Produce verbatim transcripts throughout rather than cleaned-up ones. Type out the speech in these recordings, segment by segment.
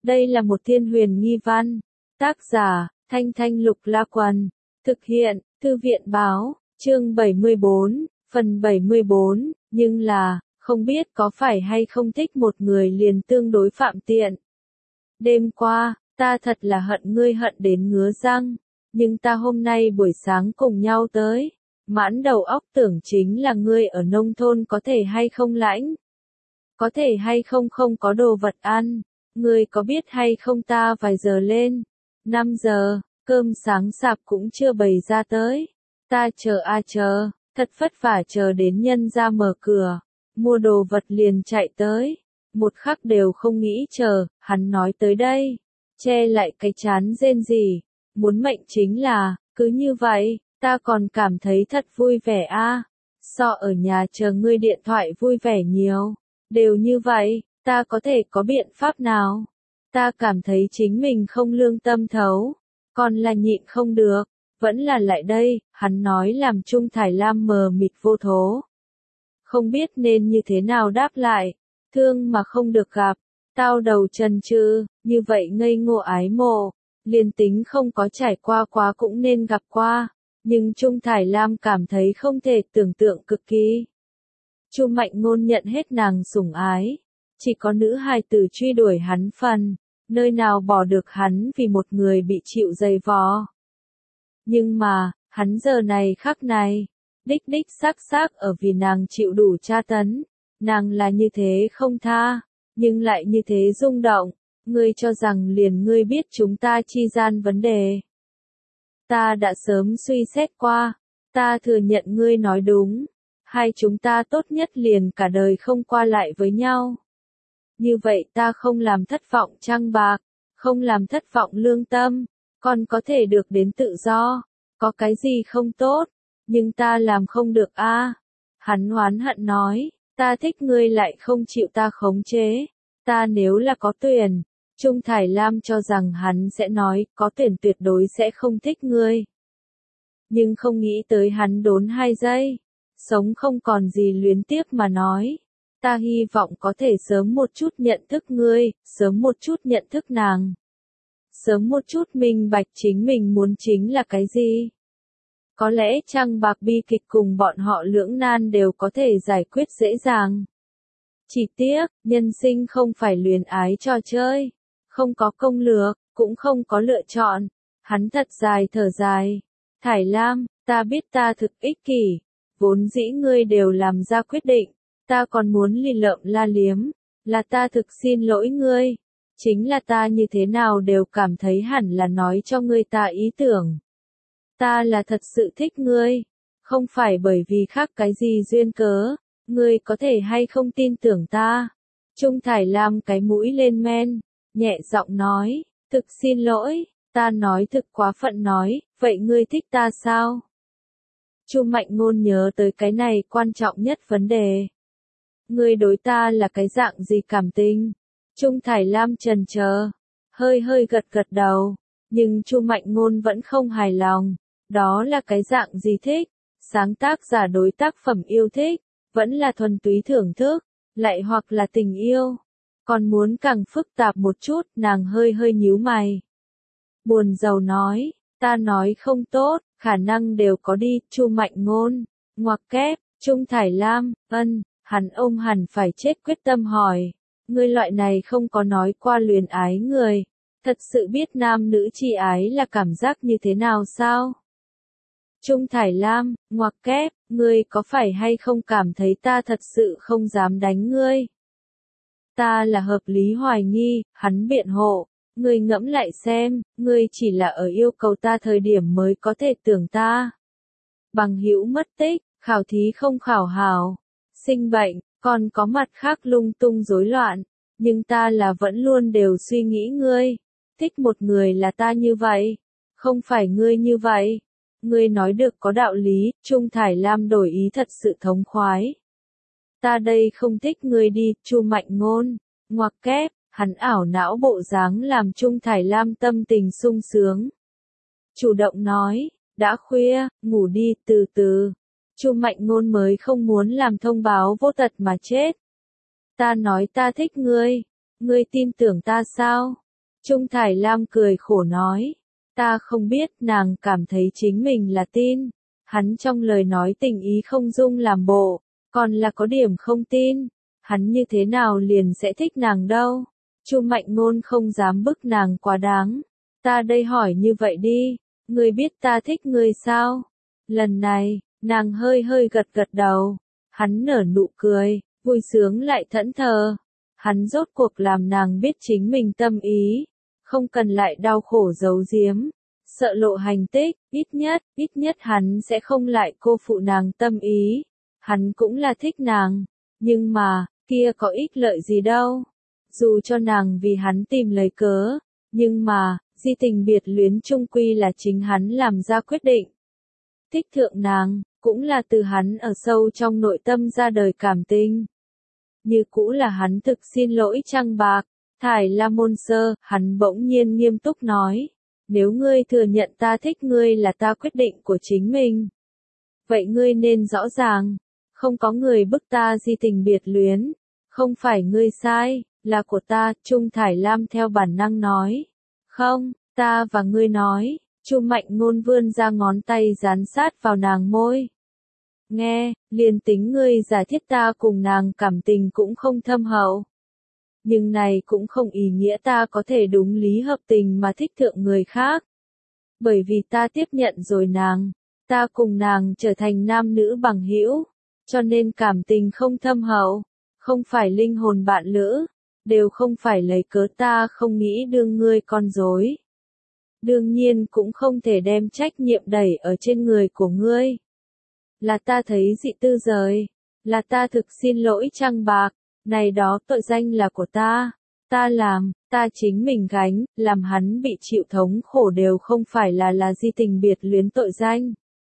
Đây là một thiên huyền nghi văn. Tác giả, Thanh Thanh Lục La Quần. Thực hiện, Thư viện Báo, chương bảy mươi bốn, phần bảy mươi bốn, nhưng là, không biết có phải hay không thích một người liền tương đối phạm tiện. Đêm qua, ta thật là hận ngươi hận đến ngứa răng, nhưng ta hôm nay buổi sáng cùng nhau tới, mãn đầu óc tưởng chính là ngươi ở nông thôn có thể hay không lãnh. Có thể hay không không có đồ vật ăn, ngươi có biết hay không ta vài giờ lên, năm giờ, cơm sáng sạp cũng chưa bày ra tới. Ta chờ a chờ, thật vất vả chờ đến nhân ra mở cửa, mua đồ vật liền chạy tới, một khắc đều không nghĩ chờ, hắn nói tới đây, che lại cái chán rên rỉ, muốn mệnh chính là, cứ như vậy, ta còn cảm thấy thật vui vẻ a, so ở nhà chờ ngươi điện thoại vui vẻ nhiều, đều như vậy, ta có thể có biện pháp nào? Ta cảm thấy chính mình không lương tâm thấu, còn là nhịn không được, vẫn là lại đây, hắn nói làm Trung Thải Lam mờ mịt vô thố. Không biết nên như thế nào đáp lại, thương mà không được gặp, tao đầu trần trừ, như vậy ngây ngô ái mộ, liền tính không có trải qua quá cũng nên gặp qua, nhưng Trung Thải Lam cảm thấy không thể tưởng tượng cực kỳ. Chu Mạnh Ngôn nhận hết nàng sủng ái, chỉ có nữ hài tử truy đuổi hắn phần, nơi nào bỏ được hắn vì một người bị chịu dày vò. Nhưng mà, hắn giờ này khắc này, đích đích xác xác ở vì nàng chịu đủ tra tấn, nàng là như thế không tha, nhưng lại như thế rung động, ngươi cho rằng liền ngươi biết chúng ta chi gian vấn đề. Ta đã sớm suy xét qua, ta thừa nhận ngươi nói đúng, hai chúng ta tốt nhất liền cả đời không qua lại với nhau. Như vậy ta không làm thất vọng trăng bạc, không làm thất vọng lương tâm, còn có thể được đến tự do, có cái gì không tốt, nhưng ta làm không được a. Hắn oán hận nói, ta thích ngươi lại không chịu ta khống chế, ta nếu là có tuyển, Trung Thải Lam cho rằng hắn sẽ nói, có tuyển tuyệt đối sẽ không thích ngươi. Nhưng không nghĩ tới hắn đốn hai giây, sống không còn gì luyến tiếc mà nói. Ta hy vọng có thể sớm một chút nhận thức ngươi, sớm một chút nhận thức nàng. Sớm một chút minh bạch chính mình muốn chính là cái gì. Có lẽ trăng bạc bi kịch cùng bọn họ lưỡng nan đều có thể giải quyết dễ dàng. Chỉ tiếc, nhân sinh không phải luyến ái trò chơi. Không có công lược, cũng không có lựa chọn. Hắn thật dài thở dài. Thải Lam, ta biết ta thực ích kỷ. Vốn dĩ ngươi đều làm ra quyết định. Ta còn muốn lì lợm la liếm, là ta thực xin lỗi ngươi, chính là ta như thế nào đều cảm thấy hẳn là nói cho ngươi ta ý tưởng. Ta là thật sự thích ngươi, không phải bởi vì khác cái gì duyên cớ, ngươi có thể hay không tin tưởng ta. Trung Thải Lam cái mũi lên men, nhẹ giọng nói, thực xin lỗi, ta nói thực quá phận nói, vậy ngươi thích ta sao? Chu Mạnh Ngôn nhớ tới cái này quan trọng nhất vấn đề. Ngươi đối ta là cái dạng gì cảm tình? Trung Thải Lam chần chờ, hơi hơi gật gật đầu, nhưng Chu Mạnh Ngôn vẫn không hài lòng. Đó là cái dạng gì thích? Sáng tác giả đối tác phẩm yêu thích, vẫn là thuần túy thưởng thức, lại hoặc là tình yêu. Còn muốn càng phức tạp một chút, nàng hơi hơi nhíu mày. Buồn rầu nói, ta nói không tốt, khả năng đều có đi, Chu Mạnh Ngôn, ngoặc kép, Trung Thải Lam, ân. Hắn ôm hẳn phải chết quyết tâm hỏi, ngươi loại này không có nói qua luyến ái người, thật sự biết nam nữ chi ái là cảm giác như thế nào sao? Trung Thải Lam, ngoặc kép, ngươi có phải hay không cảm thấy ta thật sự không dám đánh ngươi? Ta là hợp lý hoài nghi, hắn biện hộ, ngươi ngẫm lại xem, ngươi chỉ là ở yêu cầu ta thời điểm mới có thể tưởng ta. Bằng hữu mất tích, khảo thí không khảo hảo. Sinh bệnh, còn có mặt khác lung tung rối loạn, nhưng ta là vẫn luôn đều suy nghĩ ngươi, thích một người là ta như vậy, không phải ngươi như vậy. Ngươi nói được có đạo lý, Trung Thải Lam đổi ý thật sự thống khoái. Ta đây không thích ngươi đi, Chu Mạnh Ngôn, ngoặc kép, hắn ảo não bộ dáng làm Trung Thải Lam tâm tình sung sướng. Chủ động nói, đã khuya, ngủ đi, từ từ. Chu Mạnh Ngôn mới không muốn làm thông báo vô tật mà chết. Ta nói ta thích ngươi, ngươi tin tưởng ta sao? Trung Thải Lam cười khổ nói. Ta không biết, nàng cảm thấy chính mình là tin. Hắn trong lời nói tình ý không dung làm bộ, còn là có điểm không tin. Hắn như thế nào liền sẽ thích nàng đâu. Chu Mạnh Ngôn không dám bức nàng quá đáng. Ta đây hỏi như vậy đi, ngươi biết ta thích ngươi sao? Lần này, nàng hơi hơi gật gật đầu. Hắn nở nụ cười, vui sướng lại thẫn thờ. Hắn rốt cuộc làm nàng biết chính mình tâm ý, không cần lại đau khổ giấu giếm, sợ lộ hành tích, ít nhất, ít nhất hắn sẽ không lại cô phụ nàng tâm ý. Hắn cũng là thích nàng, nhưng mà, kia có ích lợi gì đâu. Dù cho nàng vì hắn tìm lấy cớ, nhưng mà, di tình biệt luyến chung quy là chính hắn làm ra quyết định. Thích thượng nàng, cũng là từ hắn ở sâu trong nội tâm ra đời cảm tình. Như cũ là hắn thực xin lỗi Trăng Bạc. Thải La Môn Sơ, hắn bỗng nhiên nghiêm túc nói. Nếu ngươi thừa nhận ta thích ngươi là ta quyết định của chính mình. Vậy ngươi nên rõ ràng, không có người bức ta di tình biệt luyến. Không phải ngươi sai, là của ta, Trung Thải Lam theo bản năng nói. Không, ta và ngươi nói. Chu Mạnh Ngôn vươn ra ngón tay dán sát vào nàng môi. Nghe, liền tính ngươi giả thiết ta cùng nàng cảm tình cũng không thâm hậu. Nhưng này cũng không ý nghĩa ta có thể đúng lý hợp tình mà thích thượng người khác. Bởi vì ta tiếp nhận rồi nàng, ta cùng nàng trở thành nam nữ bằng hữu, cho nên cảm tình không thâm hậu, không phải linh hồn bạn lữ, đều không phải lấy cớ ta không nghĩ đương ngươi con rối. Đương nhiên cũng không thể đem trách nhiệm đẩy ở trên người của ngươi. Là ta thấy dị tư rời, là ta thực xin lỗi Trăng Bạc, này đó tội danh là của ta, ta làm, ta chính mình gánh, làm hắn bị chịu thống khổ đều không phải là là di tình biệt luyến tội danh,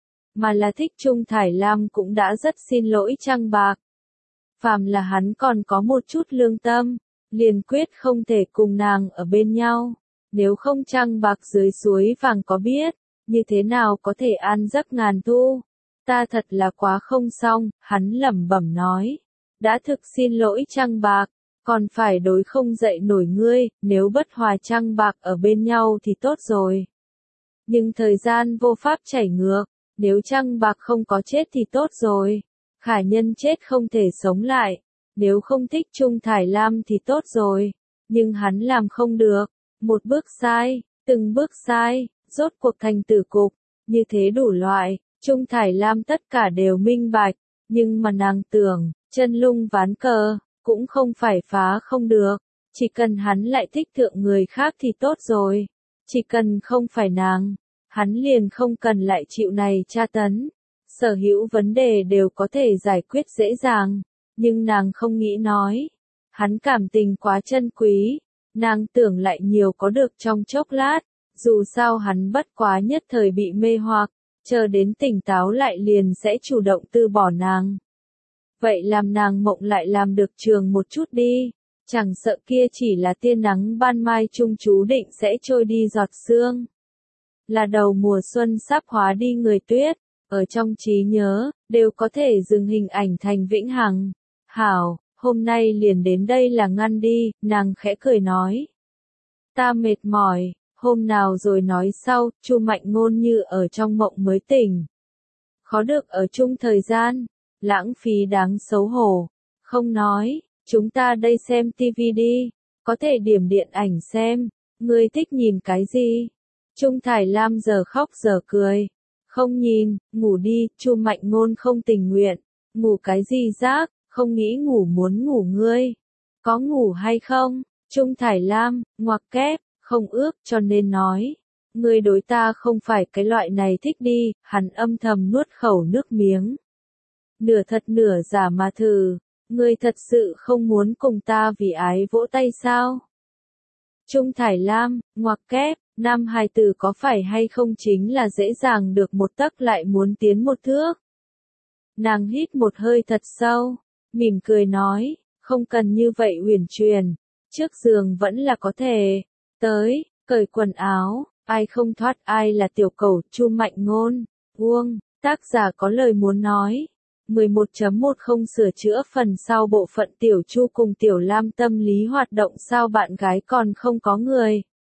mà là thích Trung Thải Lam cũng đã rất xin lỗi Trăng Bạc. Phàm là hắn còn có một chút lương tâm, liền quyết không thể cùng nàng ở bên nhau, nếu không Trăng Bạc dưới suối vàng có biết, như thế nào có thể an giấc ngàn thu. Ta thật là quá không xong, hắn lẩm bẩm nói. Đã thực xin lỗi Trăng Bạc, còn phải đối không dậy nổi ngươi, nếu bất hòa Trăng Bạc ở bên nhau thì tốt rồi. Nhưng thời gian vô pháp chảy ngược, nếu Trăng Bạc không có chết thì tốt rồi. Khả nhân chết không thể sống lại, nếu không thích Trung Thải Lam thì tốt rồi. Nhưng hắn làm không được, một bước sai, từng bước sai, rốt cuộc thành tử cục, như thế đủ loại. Trung Thải Lam tất cả đều minh bạch, nhưng mà nàng tưởng, chân lung ván cờ, cũng không phải phá không được, chỉ cần hắn lại thích thượng người khác thì tốt rồi, chỉ cần không phải nàng, hắn liền không cần lại chịu này tra tấn, sở hữu vấn đề đều có thể giải quyết dễ dàng, nhưng nàng không nghĩ nói, hắn cảm tình quá chân quý, nàng tưởng lại nhiều có được trong chốc lát, dù sao hắn bất quá nhất thời bị mê hoặc. Chờ đến tỉnh táo lại liền sẽ chủ động từ bỏ nàng. Vậy làm nàng mộng lại làm được trường một chút đi, chẳng sợ kia chỉ là tia nắng ban mai chung chú định sẽ trôi đi giọt sương. Là đầu mùa xuân sắp hóa đi người tuyết, ở trong trí nhớ, đều có thể dừng hình ảnh thành vĩnh hằng. Hảo, hôm nay liền đến đây là ngăn đi, nàng khẽ cười nói. Ta mệt mỏi. Hôm nào rồi nói sau, Chu Mạnh Ngôn như ở trong mộng mới tỉnh. Khó được ở chung thời gian, lãng phí đáng xấu hổ. Không nói, chúng ta đây xem tivi đi, có thể điểm điện ảnh xem, ngươi thích nhìn cái gì? Trung Thải Lam giờ khóc giờ cười. Không nhìn, ngủ đi, Chu Mạnh Ngôn không tình nguyện. Ngủ cái gì rác, không nghĩ ngủ muốn ngủ ngươi. Có ngủ hay không? Trung Thải Lam, ngoặc kép. Không ước cho nên nói, ngươi đối ta không phải cái loại này thích đi, hắn âm thầm nuốt khẩu nước miếng. Nửa thật nửa giả mà thử, ngươi thật sự không muốn cùng ta vì ái vỗ tay sao? Trung Thải Lam, ngoặc kép, nam hài tử có phải hay không chính là dễ dàng được một tấc lại muốn tiến một thước. Nàng hít một hơi thật sâu, mỉm cười nói, không cần như vậy uyển chuyển, trước giường vẫn là có thể. Tới, cởi quần áo, ai không thoát ai là tiểu cẩu, Chu Mạnh Ngôn, Uông, tác giả có lời muốn nói. mười một chấm một không sửa chữa phần sau bộ phận Tiểu Chu cùng Tiểu Lam tâm lý hoạt động sao bạn gái còn không có người.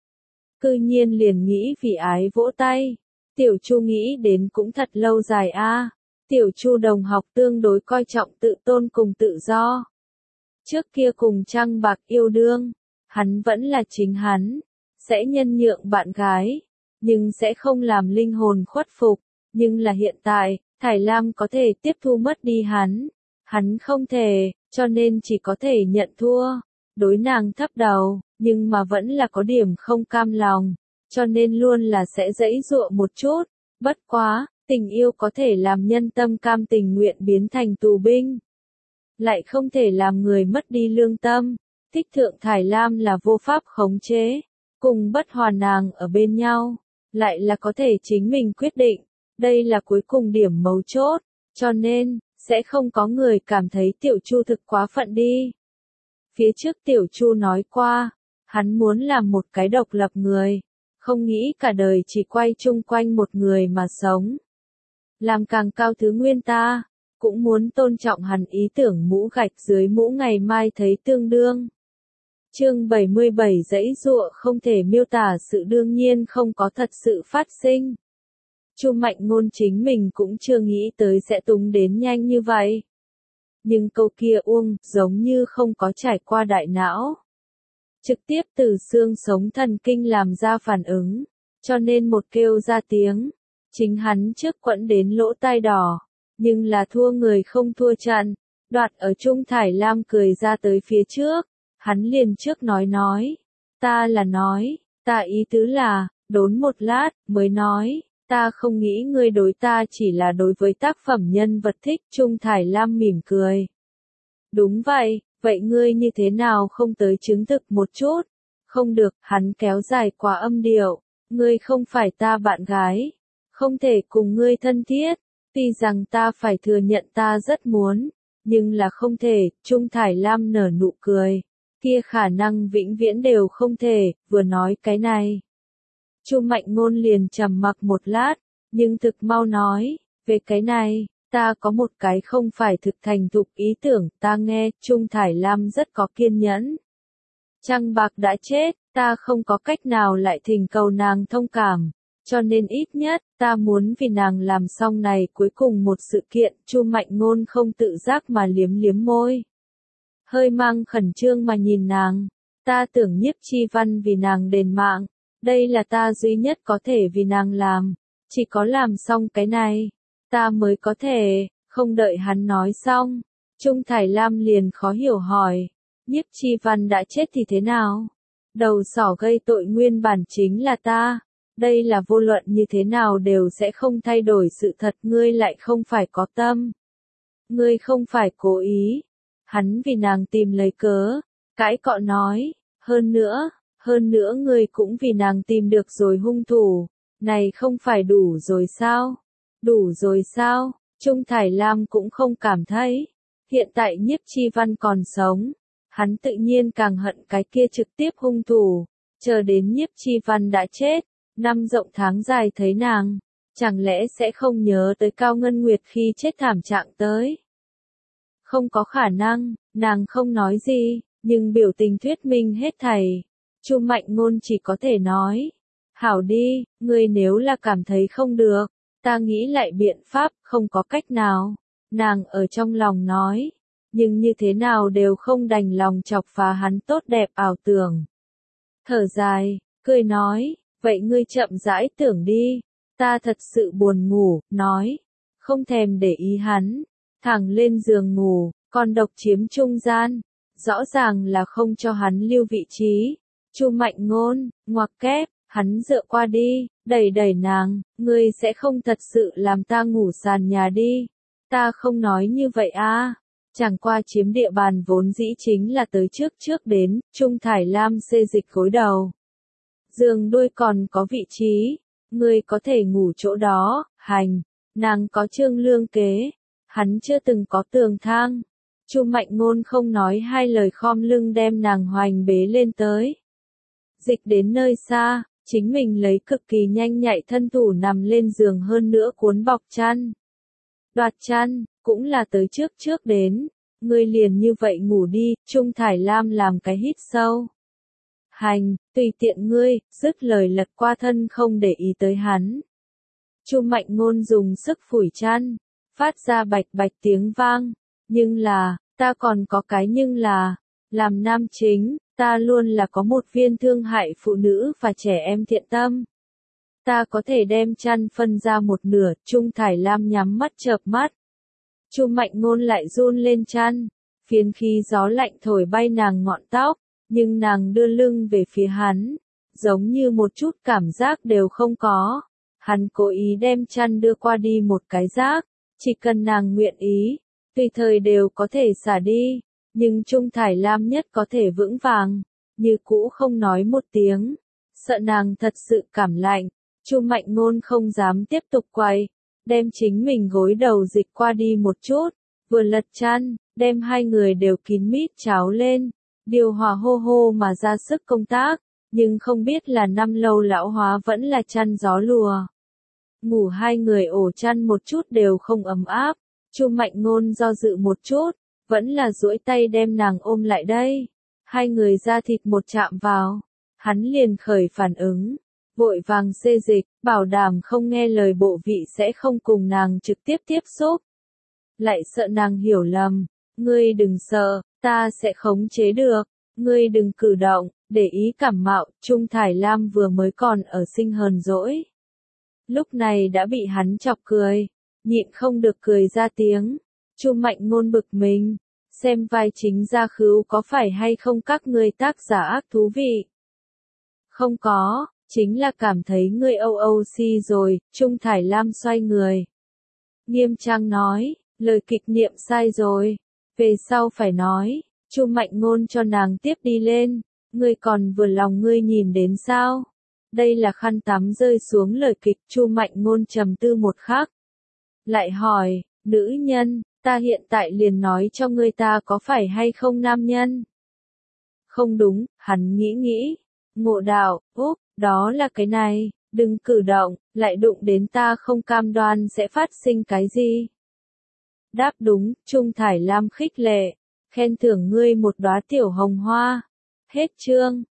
cư nhiên liền nghĩ vì ái vỗ tay. Tiểu Chu nghĩ đến cũng thật lâu dài a. Tiểu Chu đồng học tương đối coi trọng tự tôn cùng tự do. Trước kia cùng Trăng Bạc yêu đương, hắn vẫn là chính hắn, sẽ nhân nhượng bạn gái, nhưng sẽ không làm linh hồn khuất phục. Nhưng là hiện tại, Thải Lam có thể tiếp thu mất đi hắn, hắn không thể, cho nên chỉ có thể nhận thua. Đối nàng thấp đầu, nhưng mà vẫn là có điểm không cam lòng, cho nên luôn là sẽ giãy giụa một chút. Bất quá, tình yêu có thể làm nhân tâm cam tình nguyện biến thành tù binh, lại không thể làm người mất đi lương tâm. Thích thượng Thải Lam là vô pháp khống chế, cùng bất hòa nàng ở bên nhau, lại là có thể chính mình quyết định. Đây là cuối cùng điểm mấu chốt, cho nên, sẽ không có người cảm thấy Tiểu Chu thực quá phận đi. Phía trước Tiểu Chu nói qua, hắn muốn làm một cái độc lập người, không nghĩ cả đời chỉ quay chung quanh một người mà sống. Làm càng cao thứ nguyên ta, cũng muốn tôn trọng hắn ý tưởng mũ gạch dưới mũ ngày mai thấy tương đương. Chương bảy mươi bảy giãy giụa không thể miêu tả sự đương nhiên không có thật sự phát sinh. Chu Mạnh Ngôn chính mình cũng chưa nghĩ tới sẽ túng đến nhanh như vậy. Nhưng câu kia uông, giống như không có trải qua đại não. Trực tiếp từ xương sống thần kinh làm ra phản ứng, cho nên một kêu ra tiếng. Chính hắn trước quẫn đến lỗ tai đỏ, nhưng là thua người không thua trận. Đoạt ở Trung Thải Lam cười ra tới phía trước, hắn liền trước nói nói. Ta là nói, ta ý tứ là, đốn một lát, mới nói. Ta không nghĩ ngươi đối ta chỉ là đối với tác phẩm nhân vật thích. Trung Thải Lam mỉm cười. Đúng vậy, vậy ngươi như thế nào không tới chứng thực một chút? Không được, hắn kéo dài quá âm điệu. Ngươi không phải ta bạn gái, không thể cùng ngươi thân thiết. Tuy rằng ta phải thừa nhận ta rất muốn, nhưng là không thể. Trung Thải Lam nở nụ cười. Kia khả năng vĩnh viễn đều không thể. Vừa nói cái này, Chu Mạnh Ngôn liền trầm mặc một lát, nhưng thực mau nói, về cái này, ta có một cái không phải thực thành thục ý tưởng. Ta nghe, Trung Thải Lam rất có kiên nhẫn. Trăng Bạc đã chết, ta không có cách nào lại thỉnh cầu nàng thông cảm, cho nên ít nhất, ta muốn vì nàng làm xong này cuối cùng một sự kiện. Chu Mạnh Ngôn không tự giác mà liếm liếm môi, hơi mang khẩn trương mà nhìn nàng. Ta tưởng Nhiếp Chi Văn vì nàng đền mạng, đây là ta duy nhất có thể vì nàng làm, chỉ có làm xong cái này, ta mới có thể. Không đợi hắn nói xong, Trung Thải Lam liền khó hiểu hỏi, Nhiếp Chi Văn đã chết thì thế nào? Đầu sỏ gây tội nguyên bản chính là ta, đây là vô luận như thế nào đều sẽ không thay đổi sự thật. Ngươi lại không phải có tâm, ngươi không phải cố ý. Hắn vì nàng tìm lấy cớ, cãi cọ nói, hơn nữa, hơn nữa ngươi cũng vì nàng tìm được rồi hung thủ, này không phải đủ rồi sao? Đủ rồi sao? Trung Thải Lam cũng không cảm thấy. Hiện tại Nhiếp Chi Văn còn sống, hắn tự nhiên càng hận cái kia trực tiếp hung thủ. Chờ đến Nhiếp Chi Văn đã chết, năm rộng tháng dài thấy nàng, chẳng lẽ sẽ không nhớ tới Cao Ngân Nguyệt khi chết thảm trạng tới? Không có khả năng. Nàng không nói gì, nhưng biểu tình thuyết minh hết thảy. Chu Mạnh Ngôn chỉ có thể nói, hảo đi, ngươi nếu là cảm thấy không được, ta nghĩ lại biện pháp. Không có cách nào, nàng ở trong lòng nói, nhưng như thế nào đều không đành lòng chọc phá hắn tốt đẹp ảo tưởng. Thở dài, cười nói, vậy ngươi chậm rãi tưởng đi, ta thật sự buồn ngủ. Nói, không thèm để ý hắn, thẳng lên giường ngủ, còn độc chiếm trung gian, rõ ràng là không cho hắn lưu vị trí. Chu Mạnh Ngôn, ngoặc kép, hắn dựa qua đi, đẩy đẩy nàng, ngươi sẽ không thật sự làm ta ngủ sàn nhà đi. Ta không nói như vậy a. Chẳng qua chiếm địa bàn vốn dĩ chính là tới trước trước đến. Trung Thải Lam xê dịch gối đầu. Giường đuôi còn có vị trí, ngươi có thể ngủ chỗ đó. Hành, nàng có trương lương kế, hắn chưa từng có tường thang. Chu Mạnh Ngôn không nói hai lời khom lưng đem nàng hoành bế lên tới. Dịch đến nơi xa, chính mình lấy cực kỳ nhanh nhạy thân thủ nằm lên giường, hơn nữa cuốn bọc chăn. Đoạt chăn, cũng là tới trước trước đến. Ngươi liền như vậy ngủ đi. Trung Thải Lam làm cái hít sâu. Hành, tùy tiện ngươi, dứt lời lật qua thân không để ý tới hắn. Chu Mạnh Ngôn dùng sức phủi chăn, phát ra bạch bạch tiếng vang, nhưng là, ta còn có cái nhưng là, làm nam chính, ta luôn là có một viên thương hại phụ nữ và trẻ em thiện tâm. Ta có thể đem chăn phân ra một nửa, Trung Thải Lam nhắm mắt chợp mắt. Chu Mạnh Ngôn lại run lên chăn, phiến khí gió lạnh thổi bay nàng ngọn tóc, nhưng nàng đưa lưng về phía hắn, giống như một chút cảm giác đều không có. Hắn cố ý đem chăn đưa qua đi một cái giác, chỉ cần nàng nguyện ý, tùy thời đều có thể xả đi, nhưng Trung Thải Lam nhất có thể vững vàng, như cũ không nói một tiếng, sợ nàng thật sự cảm lạnh. Chu Mạnh Ngôn không dám tiếp tục quay, đem chính mình gối đầu dịch qua đi một chút, vừa lật chăn, đem hai người đều kín mít cháo lên, điều hòa hô hô mà ra sức công tác, nhưng không biết là năm lâu lão hóa vẫn là chăn gió lùa. Ngủ hai người ổ chăn một chút đều không ấm áp, Chu Mạnh Ngôn do dự một chút, vẫn là duỗi tay đem nàng ôm lại đây. Hai người da thịt một chạm vào, hắn liền khởi phản ứng, vội vàng xê dịch, bảo đảm không nghe lời bộ vị sẽ không cùng nàng trực tiếp tiếp xúc. Lại sợ nàng hiểu lầm, ngươi đừng sợ, ta sẽ khống chế được, ngươi đừng cử động, để ý cảm mạo. Trung Thải Lam vừa mới còn ở sinh hờn dỗi, lúc này đã bị hắn chọc cười, nhịn không được cười ra tiếng. Chu Mạnh Ngôn bực mình, xem vai chính gia khứu có phải hay không các ngươi tác giả ác thú vị. Không có, chính là cảm thấy ngươi âu âu si rồi. Trung Thải Lam xoay người, nghiêm trang nói, lời kịch niệm sai rồi, về sau phải nói. Chu Mạnh Ngôn cho nàng tiếp đi lên, ngươi còn vừa lòng ngươi nhìn đến sao? Đây là khăn tắm rơi xuống lời kịch. Chu Mạnh Ngôn trầm tư một khắc, lại hỏi, nữ nhân, ta hiện tại liền nói cho ngươi ta có phải hay không nam nhân? Không đúng, hắn nghĩ nghĩ, ngộ đạo, úp, đó là cái này, đừng cử động, lại đụng đến ta không cam đoan sẽ phát sinh cái gì. Đáp đúng. Trung Thải Lam khích lệ, khen thưởng ngươi một đóa tiểu hồng hoa. Hết chương.